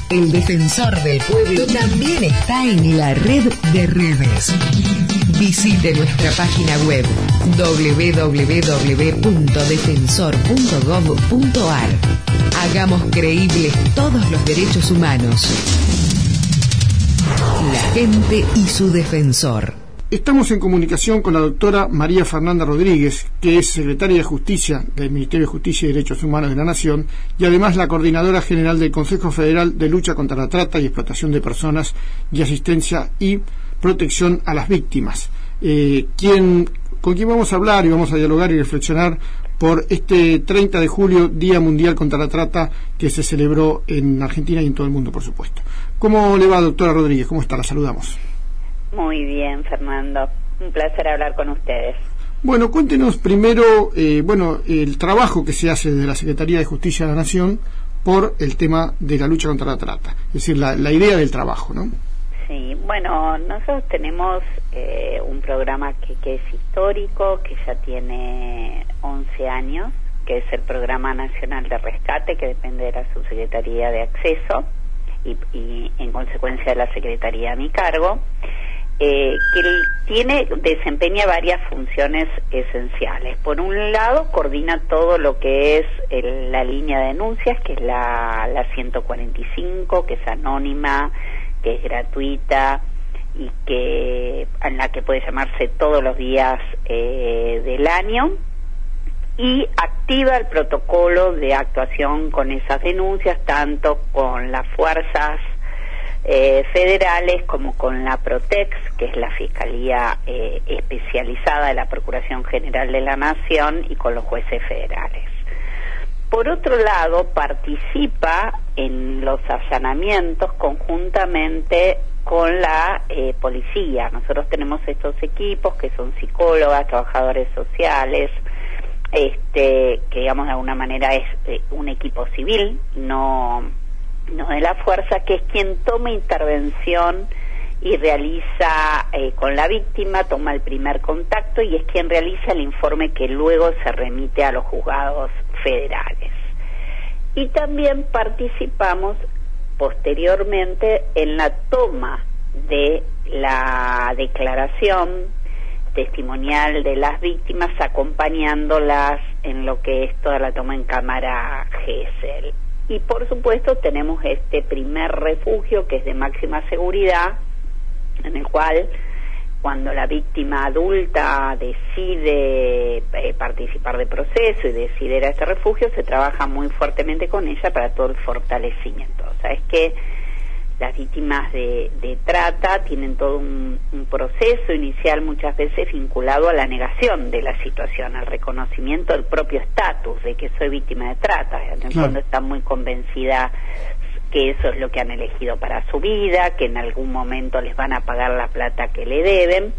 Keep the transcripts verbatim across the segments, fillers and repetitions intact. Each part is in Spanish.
El defensor del pueblo también está en la red de redes. Visite nuestra página web doble u doble u doble u punto defensor punto gov punto ar. Hagamos creíbles todos los derechos humanos. La gente y su defensor. Estamos en comunicación con la doctora María Fernanda Rodríguez, que es secretaria de Justicia del Ministerio de Justicia y Derechos Humanos de la Nación y además la coordinadora general del Consejo Federal de Lucha contra la Trata y Explotación de Personas y Asistencia y Protección a las Víctimas. Eh, quien, con quien vamos a hablar y vamos a dialogar y reflexionar por este treinta de julio, Día Mundial contra la Trata, que se celebró en Argentina y en todo el mundo, por supuesto. ¿Cómo le va, doctora Rodríguez? ¿Cómo está? La saludamos. Muy bien, Fernando. Un placer hablar con ustedes. Bueno, cuéntenos primero, eh, bueno, el trabajo que se hace desde la Secretaría de Justicia de la Nación por el tema de la lucha contra la trata, es decir, la, la idea del trabajo, ¿no? Sí, bueno, nosotros tenemos eh, un programa que, que es histórico, que ya tiene once años, que es el Programa Nacional de Rescate, que depende de la Subsecretaría de Acceso y, y en consecuencia de la Secretaría a mi cargo. Eh, que tiene desempeña varias funciones esenciales. Por un lado, coordina todo lo que es el, la línea de denuncias, que es la, la ciento cuarenta y cinco, que es anónima, que es gratuita y que en la que puede llamarse todos los días eh, del año, y activa el protocolo de actuación con esas denuncias, tanto con las fuerzas Eh, federales como con la Protex, que es la Fiscalía eh, especializada de la Procuración General de la Nación, y con los jueces federales. Por otro lado, participa en los allanamientos conjuntamente con la eh, policía. Nosotros tenemos estos equipos que son psicólogas, trabajadores sociales, este, que digamos de alguna manera es eh, un equipo civil, no no de la fuerza, que es quien toma intervención y realiza eh, con la víctima, toma el primer contacto y es quien realiza el informe que luego se remite a los juzgados federales. Y también participamos posteriormente en la toma de la declaración testimonial de las víctimas, acompañándolas en lo que es toda la toma en cámara Gesell. Y por supuesto tenemos este primer refugio que es de máxima seguridad, en el cual cuando la víctima adulta decide eh, participar del proceso y decide ir a este refugio, se trabaja muy fuertemente con ella para todo el fortalecimiento. O sea, es que las víctimas de, de trata tienen todo un, un proceso inicial muchas veces vinculado a la negación de la situación, al reconocimiento del propio estatus de que soy víctima de trata. En el fondo están muy convencidas que eso es lo que han elegido para su vida, que en algún momento les van a pagar la plata que le deben,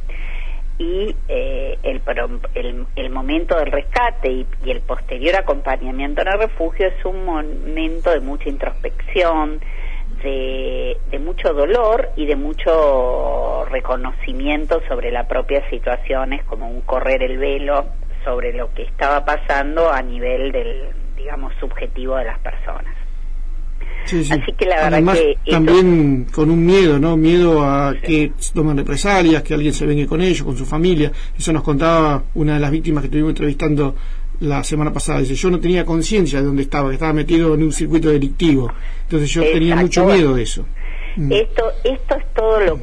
y eh, el, el, el momento del rescate y, y el posterior acompañamiento en el refugio es un momento de mucha introspección, De, de mucho dolor y de mucho reconocimiento sobre la propia situación. Es como un correr el velo sobre lo que estaba pasando a nivel del, digamos, subjetivo de las personas. Sí, sí. Así que la verdad Además, que también esto... con un miedo, ¿no? Miedo a sí. que tomen represalias, que alguien se vengue con ellos, con su familia. Eso nos contaba una de las víctimas que estuvimos entrevistando la semana pasada. Dice, yo no tenía conciencia de dónde estaba, que estaba metido en un circuito delictivo. Entonces yo Exacto. tenía mucho miedo de eso. Esto, esto es todo lo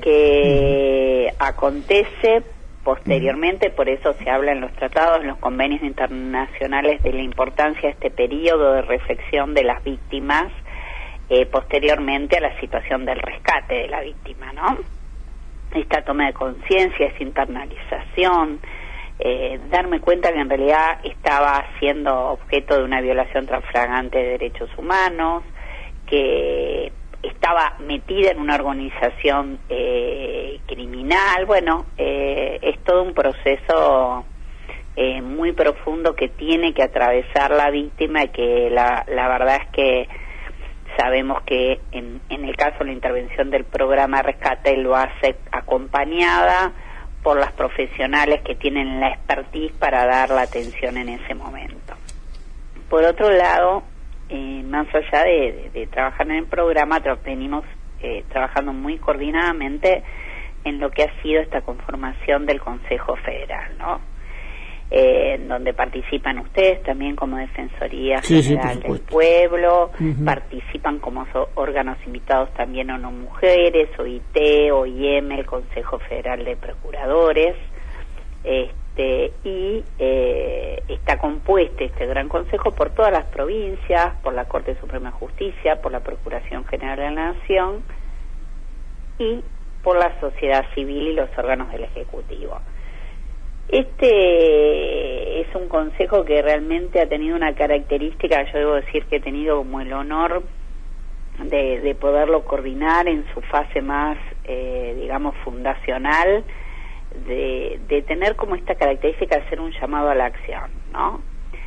que mm. acontece posteriormente, por eso se habla en los tratados, en los convenios internacionales, de la importancia de este periodo de reflexión de las víctimas eh, posteriormente a la situación del rescate de la víctima, ¿no? Esta toma de conciencia, esta internalización, Eh, darme cuenta que en realidad estaba siendo objeto de una violación tan flagrante de derechos humanos, que estaba metida en una organización eh, criminal. Bueno, eh, es todo un proceso eh, muy profundo que tiene que atravesar la víctima, y que la, la verdad es que sabemos que en, en el caso de la intervención del programa Rescate lo hace acompañada por las profesionales que tienen la expertise para dar la atención en ese momento. Por otro lado, eh, más allá de, de, de trabajar en el programa, tra- venimos eh, trabajando muy coordinadamente en lo que ha sido esta conformación del Consejo Federal, ¿no? Eh, donde participan ustedes también como Defensoría sí, General sí, del Pueblo, uh-huh. participan como so- órganos invitados también ONU Mujeres, O I T, O I M, el Consejo Federal de Procuradores, este, y eh, está compuesto este gran consejo por todas las provincias, por la Corte Suprema de Justicia, por la Procuración General de la Nación y por la sociedad civil y los órganos del Ejecutivo. Este es un consejo que realmente ha tenido una característica, yo debo decir que he tenido como el honor de, de poderlo coordinar en su fase más, eh, digamos, fundacional, de, de tener como esta característica de ser un llamado a la acción, ¿no?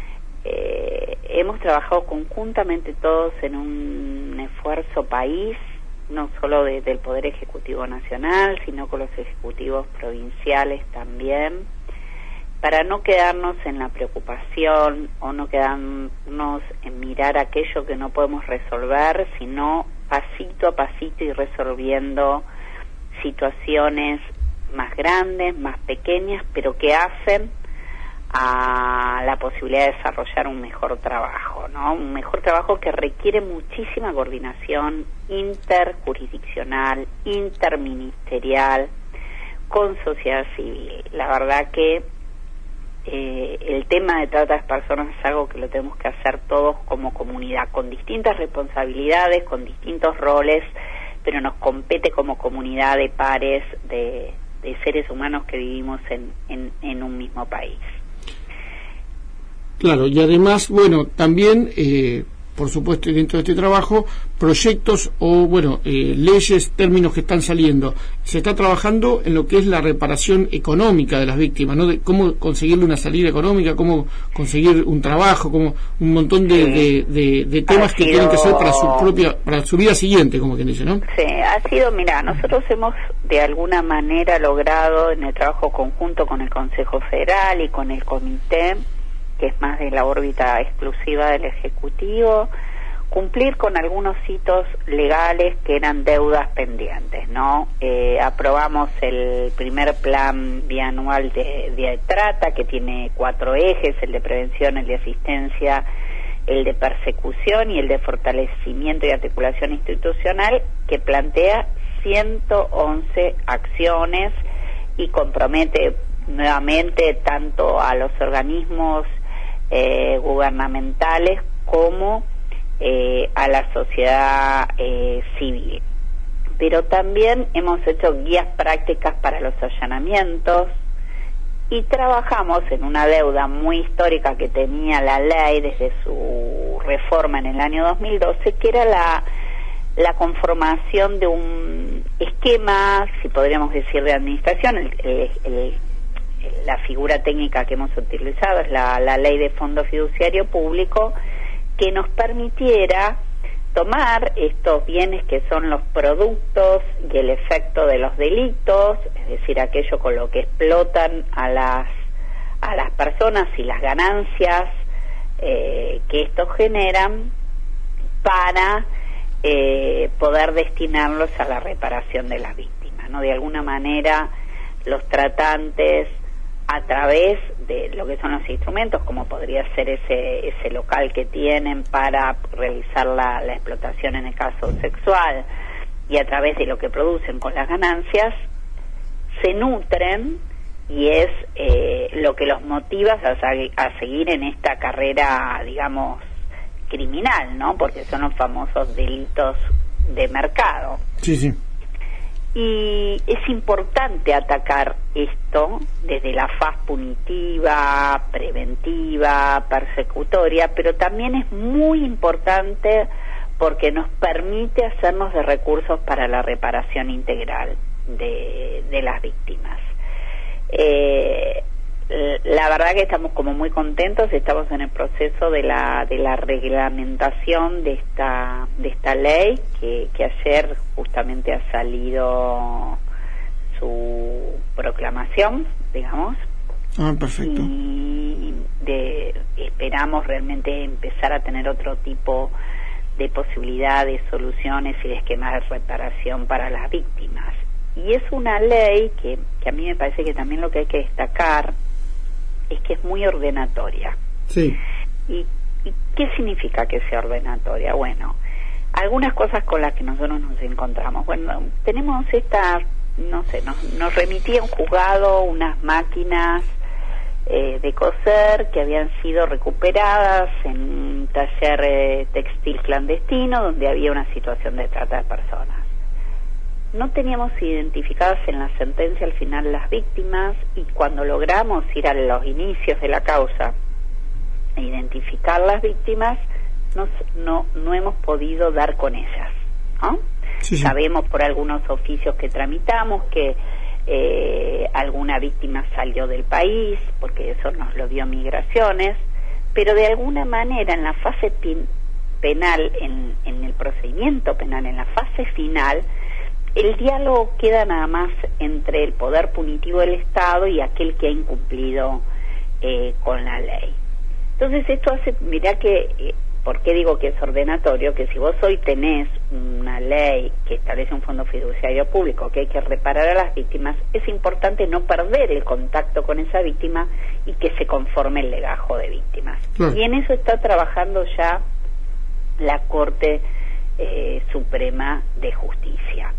Eh, hemos trabajado conjuntamente todos en un esfuerzo país, no solo de, del Poder Ejecutivo Nacional, sino con los ejecutivos provinciales también, para no quedarnos en la preocupación o no quedarnos en mirar aquello que no podemos resolver, sino pasito a pasito ir resolviendo situaciones más grandes, más pequeñas, pero que hacen a la posibilidad de desarrollar un mejor trabajo, ¿no? Un mejor trabajo que requiere muchísima coordinación interjurisdiccional, interministerial, con sociedad civil. La verdad que eh, el tema de trata de personas es algo que lo tenemos que hacer todos como comunidad, con distintas responsabilidades, con distintos roles, pero nos compete como comunidad de pares, de, de seres humanos que vivimos en, en, en un mismo país. Claro, y además, bueno, también, eh, por supuesto, dentro de este trabajo, proyectos o, bueno, eh, leyes, términos que están saliendo. Se está trabajando en lo que es la reparación económica de las víctimas, ¿no? De cómo conseguirle una salida económica, cómo conseguir un trabajo, como un montón de, de, de, de temas que tienen que ser para su propia, para su vida siguiente, como quien dice, ¿no? Sí, ha sido, mira, nosotros hemos de alguna manera logrado en el trabajo conjunto con el Consejo Federal y con el Comité, que es más de la órbita exclusiva del Ejecutivo, cumplir con algunos hitos legales que eran deudas pendientes, ¿no? Eh, aprobamos el primer plan bianual de, de trata, que tiene cuatro ejes: el de prevención, el de asistencia, el de persecución y el de fortalecimiento y articulación institucional, que plantea ciento once acciones y compromete nuevamente tanto a los organismos Eh, gubernamentales como eh, a la sociedad eh, civil. Pero también hemos hecho guías prácticas para los allanamientos y trabajamos en una deuda muy histórica que tenía la ley desde su reforma en el año dos mil doce, que era la, la conformación de un esquema, si podríamos decir, de administración. el, el, el La figura técnica que hemos utilizado es la, la ley de fondo fiduciario público, que nos permitiera tomar estos bienes que son los productos y el efecto de los delitos, es decir, aquello con lo que explotan a las a las personas y las ganancias eh, que estos generan, para eh, poder destinarlos a la reparación de las víctimas, ¿no? De alguna manera, los tratantes, a través de lo que son los instrumentos, como podría ser ese ese local que tienen para realizar la, la explotación en el caso sexual, y a través de lo que producen con las ganancias, se nutren, y es eh, lo que los motiva a, a seguir en esta carrera, digamos, criminal, ¿no? Porque son los famosos delitos de mercado. Sí, sí. Y es importante atacar esto desde la faz punitiva, preventiva, persecutoria, pero también es muy importante porque nos permite hacernos de recursos para la reparación integral de, de las víctimas. Eh, la verdad que estamos como muy contentos, estamos en el proceso de la de la reglamentación de esta de esta ley que, que ayer justamente ha salido su proclamación, digamos. Ah, perfecto. Y de, esperamos realmente empezar a tener otro tipo de posibilidades, soluciones y de esquemas de reparación para las víctimas. Y es una ley que, que a mí me parece que también lo que hay que destacar es que es muy ordenatoria. Sí. ¿Y, y qué significa que sea ordenatoria? Bueno, algunas cosas con las que nosotros nos encontramos. Bueno, tenemos esta, no sé, nos, nos remitía un juzgado unas máquinas eh, de coser que habían sido recuperadas en un taller eh, textil clandestino donde había una situación de trata de personas. No teníamos identificadas en la sentencia al final las víctimas, y cuando logramos ir a los inicios de la causa e identificar las víctimas, nos, no, no hemos podido dar con ellas, ¿no? Sí, sí. Sabemos por algunos oficios que tramitamos que eh, alguna víctima salió del país, porque eso nos lo dio Migraciones, pero de alguna manera en la fase pin, penal, en, en el procedimiento penal, en la fase final, el diálogo queda nada más entre el poder punitivo del Estado y aquel que ha incumplido eh, con la ley. Entonces esto hace, mirá que, eh, ¿por qué digo que es ordenatorio? Que si vos hoy tenés una ley que establece un fondo fiduciario público que hay que reparar a las víctimas, es importante no perder el contacto con esa víctima y que se conforme el legajo de víctimas. Claro. Y en eso está trabajando ya la Corte eh, Suprema de Justicia.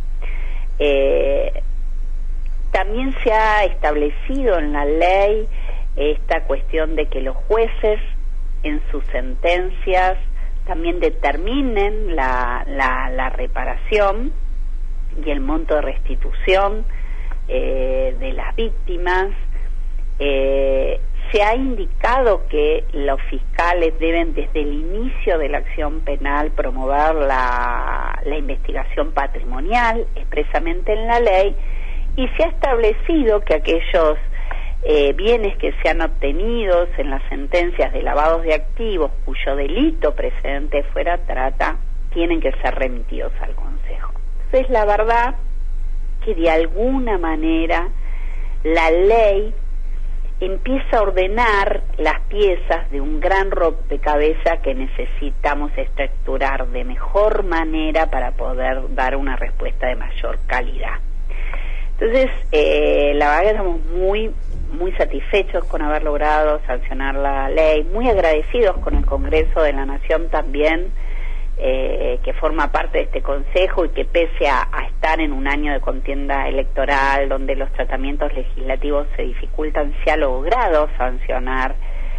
Eh, también se ha establecido en la ley esta cuestión de que los jueces en sus sentencias también determinen la, la, la reparación y el monto de restitución eh, de las víctimas. Eh, se ha indicado que los fiscales deben desde el inicio de la acción penal promover la, la investigación patrimonial expresamente en la ley, y se ha establecido que aquellos eh, bienes que sean obtenidos en las sentencias de lavados de activos cuyo delito precedente fuera trata tienen que ser remitidos al Consejo. Entonces la verdad que de alguna manera la ley empieza a ordenar las piezas de un gran rompecabezas que necesitamos estructurar de mejor manera para poder dar una respuesta de mayor calidad. Entonces, eh, la verdad que estamos muy, muy satisfechos con haber logrado sancionar la ley, muy agradecidos con el Congreso de la Nación también, Eh, que forma parte de este Consejo y que pese a, a estar en un año de contienda electoral donde los tratamientos legislativos se dificultan, se ha logrado sancionar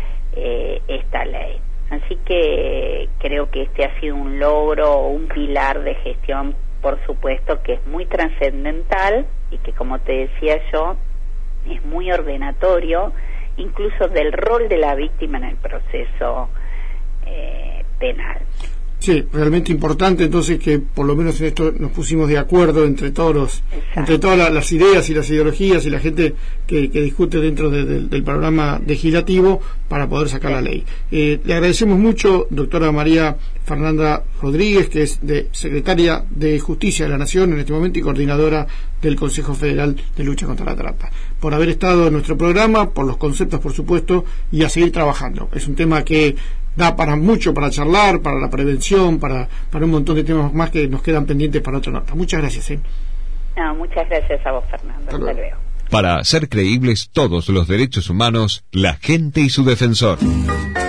eh, esta ley. Así que creo que este ha sido un logro, un pilar de gestión, por supuesto, que es muy trascendental y que, como te decía yo, es muy ordenatorio, incluso del rol de la víctima en el proceso eh, penal. Sí, realmente importante entonces que por lo menos en esto nos pusimos de acuerdo entre todos los, entre todas la, las ideas y las ideologías y la gente que, que discute dentro de, de, del programa legislativo para poder sacar sí. la ley. Eh, le agradecemos mucho, doctora María Fernanda Rodríguez, que es de secretaria de Justicia de la Nación en este momento y coordinadora del Consejo Federal de Lucha contra la Trata, por haber estado en nuestro programa, por los conceptos, por supuesto, y a seguir trabajando. Es un tema que da para mucho, para charlar, para la prevención, para, para un montón de temas más que nos quedan pendientes para otra nota. Muchas gracias. ¿eh? No, muchas gracias a vos, Fernando. Hasta luego. Hasta luego. Para hacer creíbles todos los derechos humanos, la gente y su defensor.